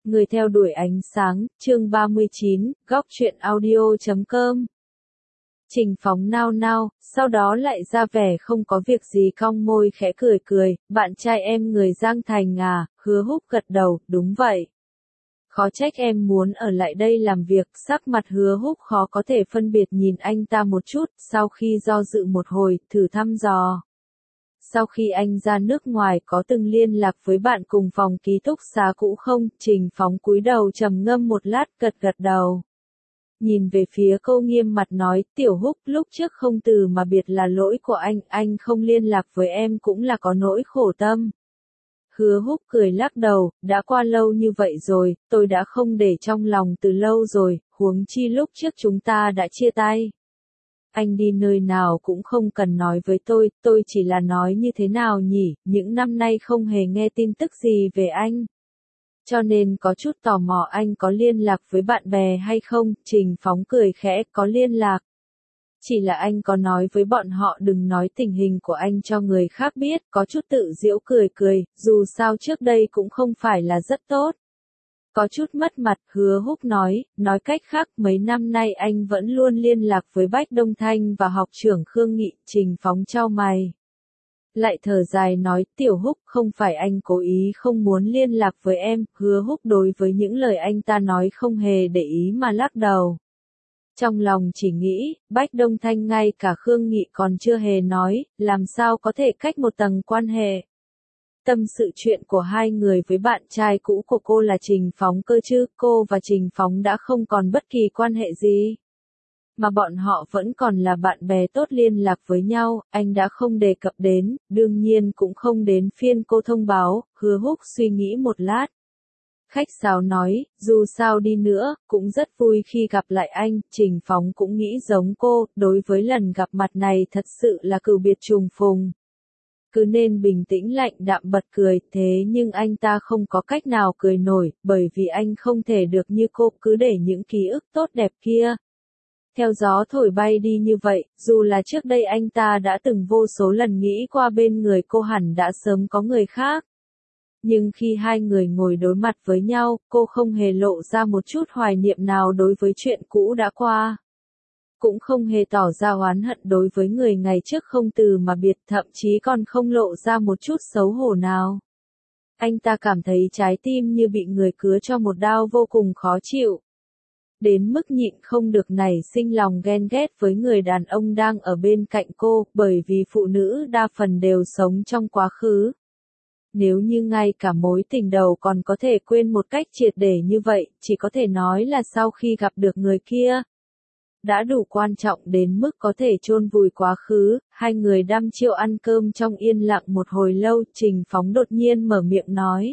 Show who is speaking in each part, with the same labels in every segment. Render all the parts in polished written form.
Speaker 1: Người theo đuổi ánh sáng, chương 39, góc truyện audio.com. Trình Phóng nao nao, sau đó lại ra vẻ không có việc gì, cong môi khẽ cười cười, bạn trai em người Giang Thành à, Hứa Húc gật đầu, đúng vậy. Khó trách em muốn ở lại đây làm việc, sắc mặt Hứa Húc khó có thể phân biệt nhìn anh ta một chút, sau khi do dự một hồi, thử thăm dò. Sau khi anh ra nước ngoài có từng liên lạc với bạn cùng phòng ký túc xá cũ không? Trình Phóng cúi đầu trầm ngâm một lát, gật đầu. Nhìn về phía cô nghiêm mặt nói, Tiểu Húc, lúc trước không từ mà biệt là lỗi của anh không liên lạc với em cũng là có nỗi khổ tâm. Hứa Húc cười lắc đầu, đã qua lâu như vậy rồi, tôi đã không để trong lòng từ lâu rồi, huống chi lúc trước chúng ta đã chia tay. Anh đi nơi nào cũng không cần nói với tôi chỉ là nói như thế nào nhỉ, những năm nay không hề nghe tin tức gì về anh. Cho nên có chút tò mò anh có liên lạc với bạn bè hay không, Trình Phóng cười khẽ, có liên lạc. Chỉ là anh có nói với bọn họ đừng nói tình hình của anh cho người khác biết, có chút tự giễu cười, dù sao trước đây cũng không phải là rất tốt. Có chút mất mặt, Hứa Húc nói cách khác mấy năm nay anh vẫn luôn liên lạc với Bách Đông Thanh và học trưởng Khương Nghị. Trình Phóng chau mày. Lại thở dài nói, Tiểu Húc, không phải anh cố ý không muốn liên lạc với em. Hứa Húc đối với những lời anh ta nói không hề để ý mà lắc đầu. Trong lòng chỉ nghĩ, Bách Đông Thanh ngay cả Khương Nghị còn chưa hề nói, làm sao có thể cách một tầng quan hệ. Tâm sự chuyện của hai người với bạn trai cũ của cô là Trình Phóng cơ chứ, cô và Trình Phóng đã không còn bất kỳ quan hệ gì. Mà bọn họ vẫn còn là bạn bè tốt liên lạc với nhau, anh đã không đề cập đến, đương nhiên cũng không đến phiên cô thông báo. Hứa Húc suy nghĩ một lát. Khách sáo nói, dù sao đi nữa, cũng rất vui khi gặp lại anh. Trình Phóng cũng nghĩ giống cô, đối với lần gặp mặt này thật sự là cửu biệt trùng phùng. Cứ nên bình tĩnh lạnh đạm bật cười, thế nhưng anh ta không có cách nào cười nổi, bởi vì anh không thể được như cô, cứ để những ký ức tốt đẹp kia theo gió thổi bay đi như vậy, dù là trước đây anh ta đã từng vô số lần nghĩ qua bên người cô hẳn đã sớm có người khác. Nhưng khi hai người ngồi đối mặt với nhau, cô không hề lộ ra một chút hoài niệm nào đối với chuyện cũ đã qua. Cũng không hề tỏ ra oán hận đối với người ngày trước không từ mà biệt, thậm chí còn không lộ ra một chút xấu hổ nào. Anh ta cảm thấy trái tim như bị người cứa cho một đao vô cùng khó chịu. Đến mức nhịn không được nảy sinh lòng ghen ghét với người đàn ông đang ở bên cạnh cô, bởi vì phụ nữ đa phần đều sống trong quá khứ. Nếu như ngay cả mối tình đầu còn có thể quên một cách triệt để như vậy, chỉ có thể nói là sau khi gặp được người kia, đã đủ quan trọng đến mức có thể chôn vùi quá khứ. Hai người đăm chiêu ăn cơm trong yên lặng một hồi lâu, Trình Phóng đột nhiên mở miệng nói.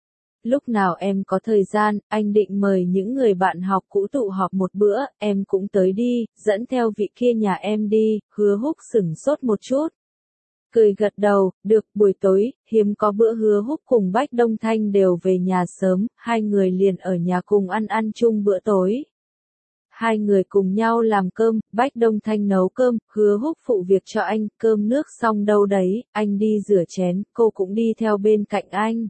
Speaker 1: Lúc nào em có thời gian, anh định mời những người bạn học cũ tụ họp một bữa, em cũng tới đi, dẫn theo vị kia nhà em đi. Hứa Húc sửng sốt một chút. Cười gật đầu, được. Buổi tối, hiếm có bữa Hứa Húc cùng Bách Đông Thanh đều về nhà sớm, hai người liền ở nhà cùng ăn chung bữa tối. Hai người cùng nhau làm cơm, Bách Đông Thanh nấu cơm, Hứa Húc phụ việc cho anh, cơm nước xong đâu đấy, anh đi rửa chén, cô cũng đi theo bên cạnh anh.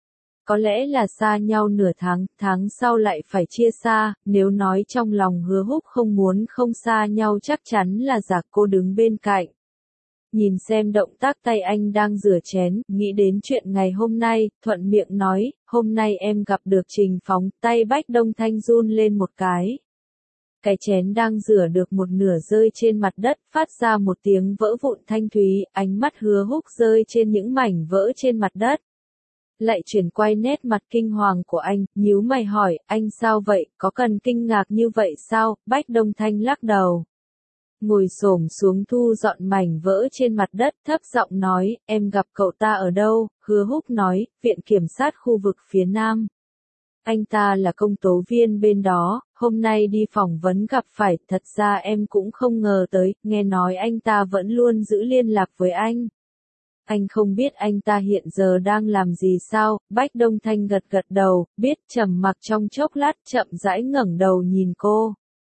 Speaker 1: Có lẽ là xa nhau nửa tháng sau lại phải chia xa, nếu nói trong lòng Hứa Húc không muốn không xa nhau chắc chắn là giả. Cô đứng bên cạnh. Nhìn xem động tác tay anh đang rửa chén, nghĩ đến chuyện ngày hôm nay, thuận miệng nói, hôm nay em gặp được Trình Phóng, tay Bách Đông Thanh run lên một cái. Cái chén đang rửa được một nửa rơi trên mặt đất, phát ra một tiếng vỡ vụn thanh thúy, ánh mắt Hứa Húc rơi trên những mảnh vỡ trên mặt đất. Lại chuyển quay nét mặt kinh hoàng của anh, nhíu mày hỏi, anh sao vậy, có cần kinh ngạc như vậy sao? Bách Đông Thanh lắc đầu. Ngồi xổm xuống thu dọn mảnh vỡ trên mặt đất, thấp giọng nói, em gặp cậu ta ở đâu? Hứa Húc nói, viện kiểm sát khu vực phía Nam. Anh ta là công tố viên bên đó, hôm nay đi phỏng vấn gặp phải, thật ra em cũng không ngờ tới, nghe nói anh ta vẫn luôn giữ liên lạc với anh. Anh không biết anh ta hiện giờ đang làm gì sao? Bách Đông Thanh gật đầu, biết, trầm mặc trong chốc lát, chậm rãi ngẩng đầu nhìn cô.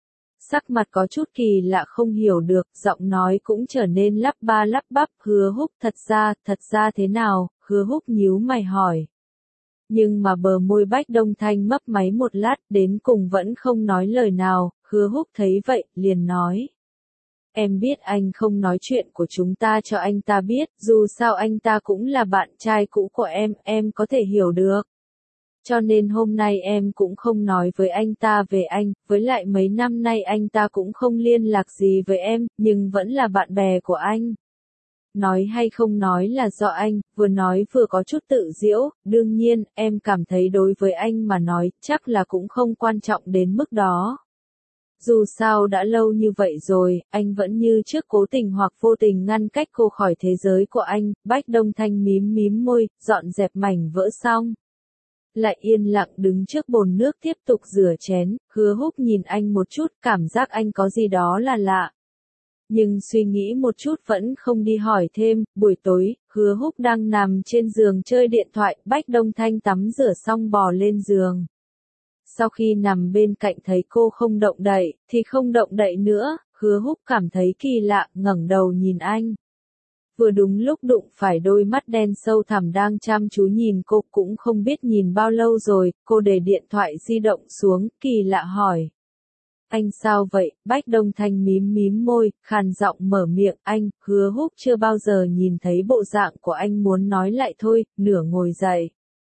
Speaker 1: Sắc mặt có chút kỳ lạ không hiểu được, giọng nói cũng trở nên lắp ba lắp bắp. Hứa Húc, thật ra thế nào? Hứa Húc nhíu mày hỏi. Nhưng mà bờ môi Bách Đông Thanh mấp máy một lát, đến cùng vẫn không nói lời nào. Hứa Húc thấy vậy, liền nói. Em biết anh không nói chuyện của chúng ta cho anh ta biết, dù sao anh ta cũng là bạn trai cũ của em có thể hiểu được. Cho nên hôm nay em cũng không nói với anh ta về anh, với lại mấy năm nay anh ta cũng không liên lạc gì với em, nhưng vẫn là bạn bè của anh. Nói hay không nói là do anh, vừa nói vừa có chút tự giễu, đương nhiên, em cảm thấy đối với anh mà nói, chắc là cũng không quan trọng đến mức đó. Dù sao đã lâu như vậy rồi, anh vẫn như trước cố tình hoặc vô tình ngăn cách cô khỏi thế giới của anh. Bách Đông Thanh mím mím môi, dọn dẹp mảnh vỡ xong. Lại yên lặng đứng trước bồn nước tiếp tục rửa chén. Hứa Húc nhìn anh một chút, cảm giác anh có gì đó là lạ. Nhưng suy nghĩ một chút vẫn không đi hỏi thêm. Buổi tối, Hứa Húc đang nằm trên giường chơi điện thoại. Bách Đông Thanh tắm rửa xong bò lên giường. Sau khi nằm bên cạnh thấy cô không động đậy, thì không động đậy nữa. Hứa Húc cảm thấy kỳ lạ, ngẩng đầu nhìn anh. Vừa đúng lúc đụng phải đôi mắt đen sâu thẳm đang chăm chú nhìn cô, cũng không biết nhìn bao lâu rồi. Cô để điện thoại di động xuống, kỳ lạ hỏi. Anh sao vậy? Bách Đông Thanh mím mím môi, khàn giọng mở miệng. Anh. Hứa Húc chưa bao giờ nhìn thấy bộ dạng của anh, muốn nói lại thôi, nửa ngồi dậy.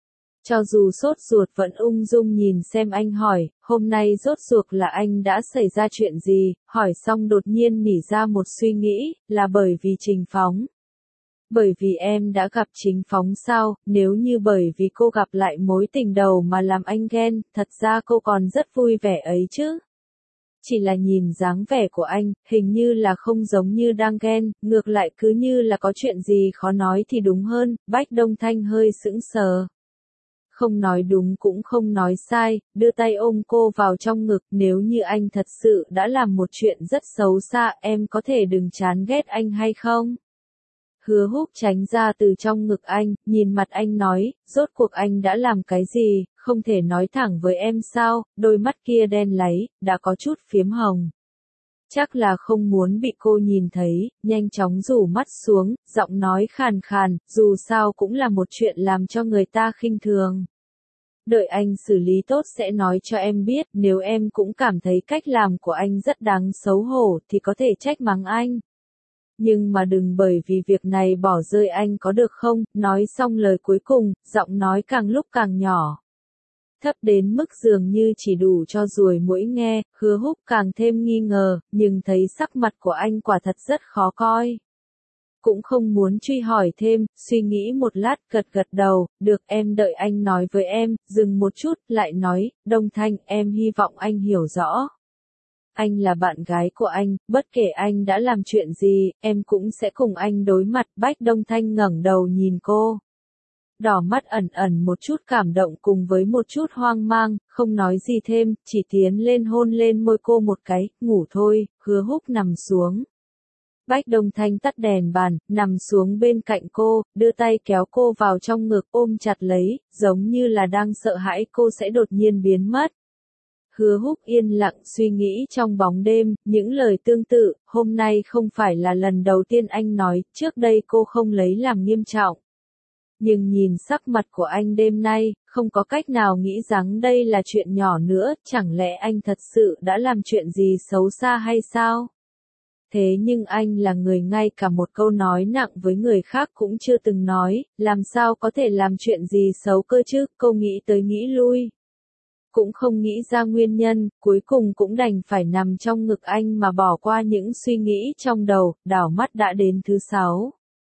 Speaker 1: Cho dù sốt ruột vẫn ung dung nhìn xem anh hỏi, hôm nay rốt ruột là anh đã xảy ra chuyện gì, hỏi xong đột nhiên nỉ ra một suy nghĩ, là bởi vì Trình Phóng. Bởi vì em đã gặp Trình Phóng sao, nếu như bởi vì cô gặp lại mối tình đầu mà làm anh ghen, thật ra cô còn rất vui vẻ ấy chứ. Chỉ là nhìn dáng vẻ của anh, hình như là không giống như đang ghen, ngược lại cứ như là có chuyện gì khó nói thì đúng hơn. Bách Đông Thanh hơi sững sờ. Không nói đúng cũng không nói sai, đưa tay ôm cô vào trong ngực. Nếu như anh thật sự đã làm một chuyện rất xấu xa, em có thể đừng chán ghét anh hay không? Hứa Húc tránh ra từ trong ngực anh, nhìn mặt anh nói, rốt cuộc anh đã làm cái gì, không thể nói thẳng với em sao? Đôi mắt kia đen láy, đã có chút phiếm hồng. Chắc là không muốn bị cô nhìn thấy, nhanh chóng rủ mắt xuống, giọng nói khàn khàn, dù sao cũng là một chuyện làm cho người ta khinh thường. Đợi anh xử lý tốt sẽ nói cho em biết, nếu em cũng cảm thấy cách làm của anh rất đáng xấu hổ thì có thể trách mắng anh. Nhưng mà đừng bởi vì việc này bỏ rơi anh có được không? Nói xong lời cuối cùng, giọng nói càng lúc càng nhỏ. Thấp đến mức dường như chỉ đủ cho ruồi muỗi nghe. Hứa Húc càng thêm nghi ngờ, nhưng thấy sắc mặt của anh quả thật rất khó coi. Cũng không muốn truy hỏi thêm, suy nghĩ một lát gật gật đầu, được em đợi anh nói với em, dừng một chút, lại nói, Đông Thanh, em hy vọng anh hiểu rõ. Anh là bạn gái của anh, bất kể anh đã làm chuyện gì, em cũng sẽ cùng anh đối mặt. Bách Đông Thanh ngẩng đầu nhìn cô. Đỏ mắt ẩn ẩn một chút cảm động cùng với một chút hoang mang, không nói gì thêm, chỉ tiến lên hôn lên môi cô một cái, ngủ thôi. Hứa Húc nằm xuống. Bách Đông Thanh tắt đèn bàn, nằm xuống bên cạnh cô, đưa tay kéo cô vào trong ngực ôm chặt lấy, giống như là đang sợ hãi cô sẽ đột nhiên biến mất. Hứa Húc yên lặng suy nghĩ trong bóng đêm, những lời tương tự, hôm nay không phải là lần đầu tiên anh nói, trước đây cô không lấy làm nghiêm trọng. Nhưng nhìn sắc mặt của anh đêm nay, không có cách nào nghĩ rằng đây là chuyện nhỏ nữa, chẳng lẽ anh thật sự đã làm chuyện gì xấu xa hay sao? Thế nhưng anh là người ngay cả một câu nói nặng với người khác cũng chưa từng nói, làm sao có thể làm chuyện gì xấu cơ chứ? Cô nghĩ tới nghĩ lui. Cũng không nghĩ ra nguyên nhân, cuối cùng cũng đành phải nằm trong ngực anh mà bỏ qua những suy nghĩ trong đầu, đảo mắt đã đến thứ 6.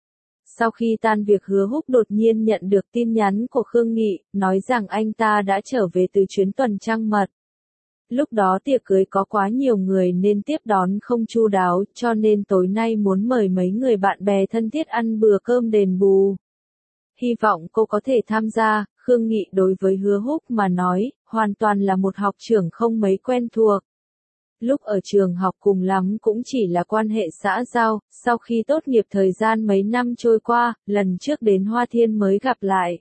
Speaker 1: Sau khi tan việc Hứa Húc đột nhiên nhận được tin nhắn của Khương Nghị, nói rằng anh ta đã trở về từ chuyến tuần trăng mật. Lúc đó tiệc cưới có quá nhiều người nên tiếp đón không chu đáo, cho nên tối nay muốn mời mấy người bạn bè thân thiết ăn bữa cơm đền bù. Hy vọng cô có thể tham gia. Khương Nghị đối với Hứa Húc mà nói, hoàn toàn là một học trưởng không mấy quen thuộc. Lúc ở trường học cùng lắm cũng chỉ là quan hệ xã giao, sau khi tốt nghiệp thời gian mấy năm trôi qua, lần trước đến Hoa Thiên mới gặp lại.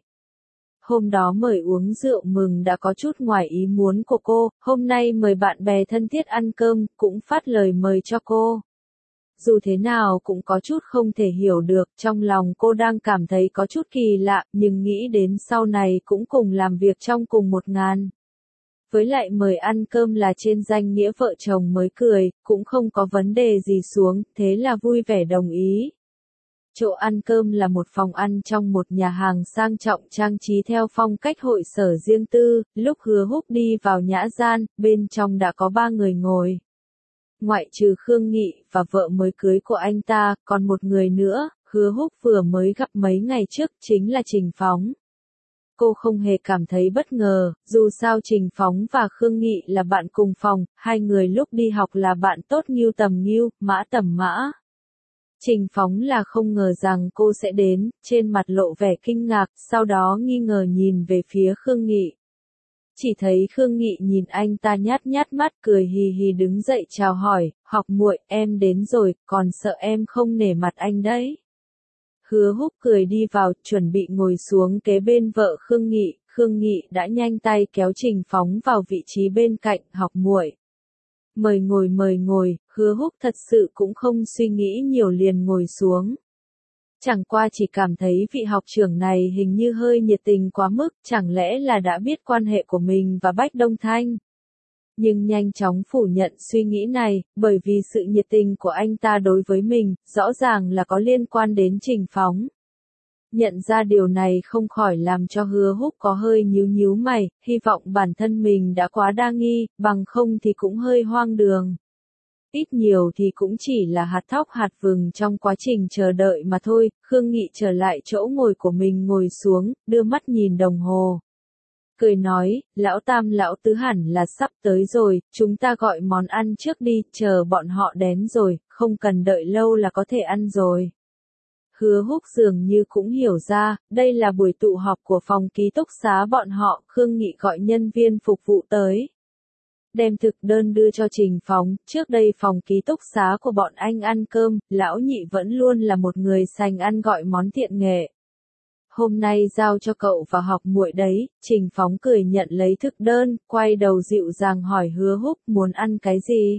Speaker 1: Hôm đó mời uống rượu mừng đã có chút ngoài ý muốn của cô, hôm nay mời bạn bè thân thiết ăn cơm, cũng phát lời mời cho cô. dù thế nào cũng có chút không thể hiểu được, trong lòng cô đang cảm thấy có chút kỳ lạ, nhưng nghĩ đến sau này cũng cùng làm việc trong cùng một ngàn. Với lại mời ăn cơm là trên danh nghĩa vợ chồng mới cười, cũng không có vấn đề gì xuống, thế là vui vẻ đồng ý. Chỗ ăn cơm là một phòng ăn trong một nhà hàng sang trọng trang trí theo phong cách hội sở riêng tư, lúc Hứa Húc đi vào nhã gian, bên trong đã có 3 người ngồi. Ngoại trừ Khương Nghị và vợ mới cưới của anh ta, còn một người nữa, Hứa Húc vừa mới gặp mấy ngày trước, chính là Trình Phóng. Cô không hề cảm thấy bất ngờ, dù sao Trình Phóng và Khương Nghị là bạn cùng phòng, hai người lúc đi học là bạn tốt Ngưu tầm Ngưu, Mã tầm Mã. Trình Phóng là không ngờ rằng cô sẽ đến, trên mặt lộ vẻ kinh ngạc, sau đó nghi ngờ nhìn về phía Khương Nghị. Chỉ thấy Khương Nghị nhìn anh ta nhát nhát mắt cười hì hì đứng dậy chào hỏi, học muội em đến rồi, còn sợ em không nể mặt anh đấy. Hứa Húc cười đi vào, chuẩn bị ngồi xuống kế bên vợ Khương Nghị đã nhanh tay kéo Trình Phóng vào vị trí bên cạnh, học muội. Mời ngồi, Hứa Húc thật sự cũng không suy nghĩ nhiều liền ngồi xuống. Chẳng qua chỉ cảm thấy vị học trưởng này hình như hơi nhiệt tình quá mức, chẳng lẽ là đã biết quan hệ của mình và Bách Đông Thanh. Nhưng nhanh chóng phủ nhận suy nghĩ này, bởi vì sự nhiệt tình của anh ta đối với mình, rõ ràng là có liên quan đến Trình Phóng. Nhận ra điều này không khỏi làm cho Hứa Húc có hơi nhíu mày, hy vọng bản thân mình đã quá đa nghi, bằng không thì cũng hơi hoang đường. Ít nhiều thì cũng chỉ là hạt thóc hạt vừng trong quá trình chờ đợi mà thôi. Khương Nghị trở lại chỗ ngồi của mình ngồi xuống, đưa mắt nhìn đồng hồ. Cười nói, lão tam lão tứ hẳn là sắp tới rồi, chúng ta gọi món ăn trước đi, chờ bọn họ đến rồi, không cần đợi lâu là có thể ăn rồi. Hứa Húc dường như cũng hiểu ra, đây là buổi tụ họp của phòng ký túc xá bọn họ, Khương Nghị gọi nhân viên phục vụ tới. Đem thực đơn đưa cho Trình Phóng, trước đây phòng ký túc xá của bọn anh ăn cơm, lão nhị vẫn luôn là một người sành ăn gọi món thiện nghệ. Hôm nay giao cho cậu và học muội đấy, Trình Phóng cười nhận lấy thực đơn, quay đầu dịu dàng hỏi Hứa Húc muốn ăn cái gì.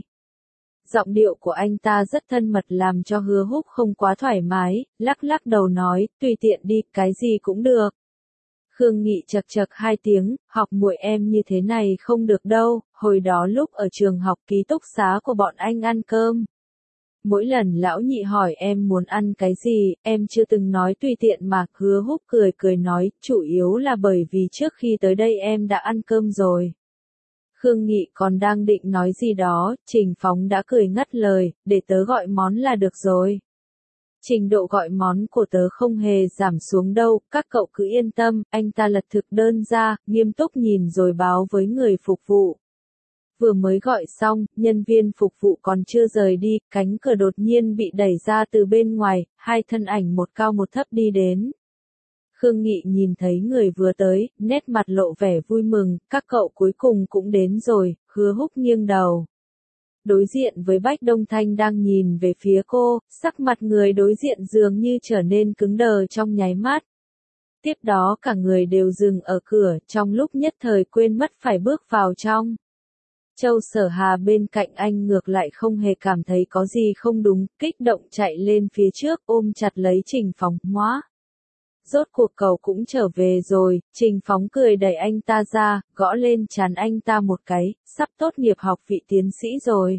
Speaker 1: Giọng điệu của anh ta rất thân mật làm cho Hứa Húc không quá thoải mái, lắc đầu nói, tùy tiện đi, cái gì cũng được. Khương Nghị chật hai tiếng, học muội em như thế này không được đâu, hồi đó lúc ở trường học ký túc xá của bọn anh ăn cơm. Mỗi lần lão nhị hỏi em muốn ăn cái gì, em chưa từng nói tùy tiện mà. Hứa Húc cười nói, chủ yếu là bởi vì trước khi tới đây em đã ăn cơm rồi. Khương Nghị còn đang định nói gì đó, Trình Phóng đã cười ngắt lời, để tớ gọi món là được rồi. Trình độ gọi món của tớ không hề giảm xuống đâu, các cậu cứ yên tâm, anh ta lật thực đơn ra, nghiêm túc nhìn rồi báo với người phục vụ. Vừa mới gọi xong, nhân viên phục vụ còn chưa rời đi, cánh cửa đột nhiên bị đẩy ra từ bên ngoài, hai thân ảnh một cao một thấp đi đến. Khương Nghị nhìn thấy người vừa tới, nét mặt lộ vẻ vui mừng, các cậu cuối cùng cũng đến rồi. Hứa Húc nghiêng đầu. Đối diện với Bách Đông Thanh đang nhìn về phía cô, sắc mặt người đối diện dường như trở nên cứng đờ trong nháy mắt. Tiếp đó cả người đều dừng ở cửa, trong lúc nhất thời quên mất phải bước vào trong. Châu Sở Hà bên cạnh anh ngược lại không hề cảm thấy có gì không đúng, kích động chạy lên phía trước ôm chặt lấy Trình Phóng, ngoá. Rốt cuộc cậu cũng trở về rồi, Trình Phóng cười đẩy anh ta ra, gõ lên trán anh ta một cái, sắp tốt nghiệp học vị tiến sĩ rồi.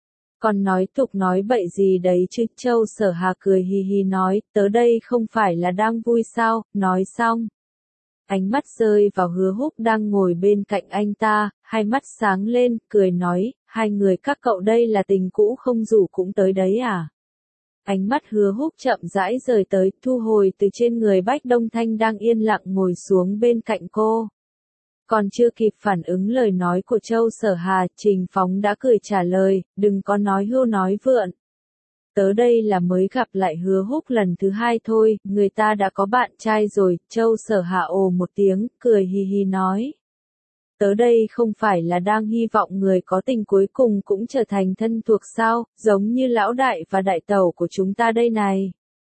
Speaker 1: Còn nói tục nói bậy gì đấy chứ, Châu Sở Hà cười hì hì nói, tớ đây không phải là đang vui sao, nói xong. Ánh mắt rơi vào Hứa Húc đang ngồi bên cạnh anh ta, hai mắt sáng lên, cười nói, hai người các cậu đây là tình cũ không rủ cũng tới đấy à? Ánh mắt Hứa Húc chậm rãi rời tới, thu hồi từ trên người Bách Đông Thanh đang yên lặng ngồi xuống bên cạnh cô. Còn chưa kịp phản ứng lời nói của Châu Sở Hà, Trình Phóng đã cười trả lời, đừng có nói hưu nói vượn. Tớ đây là mới gặp lại Hứa Húc lần thứ hai thôi, người ta đã có bạn trai rồi. Châu Sở Hà ồ một tiếng, cười hì hì nói. Tớ đây không phải là đang hy vọng người có tình cuối cùng cũng trở thành thân thuộc sao, giống như lão đại và đại tẩu của chúng ta đây này.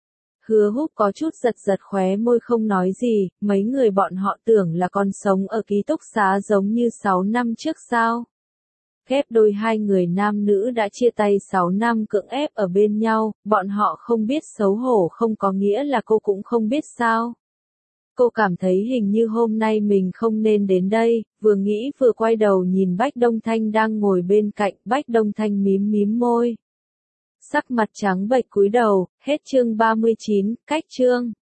Speaker 1: Hứa Húc có chút giật khóe môi không nói gì, mấy người bọn họ tưởng là còn sống ở ký túc xá giống như 6 năm trước sao. ghép đôi hai người nam nữ đã chia tay 6 năm cưỡng ép ở bên nhau, bọn họ không biết xấu hổ không có nghĩa là cô cũng không biết sao. Cô cảm thấy hình như hôm nay mình không nên đến đây, vừa nghĩ vừa quay đầu nhìn Bách Đông Thanh đang ngồi bên cạnh, Bách Đông Thanh mím mím môi. Sắc mặt trắng bệch cúi đầu, hết chương 39, cách chương.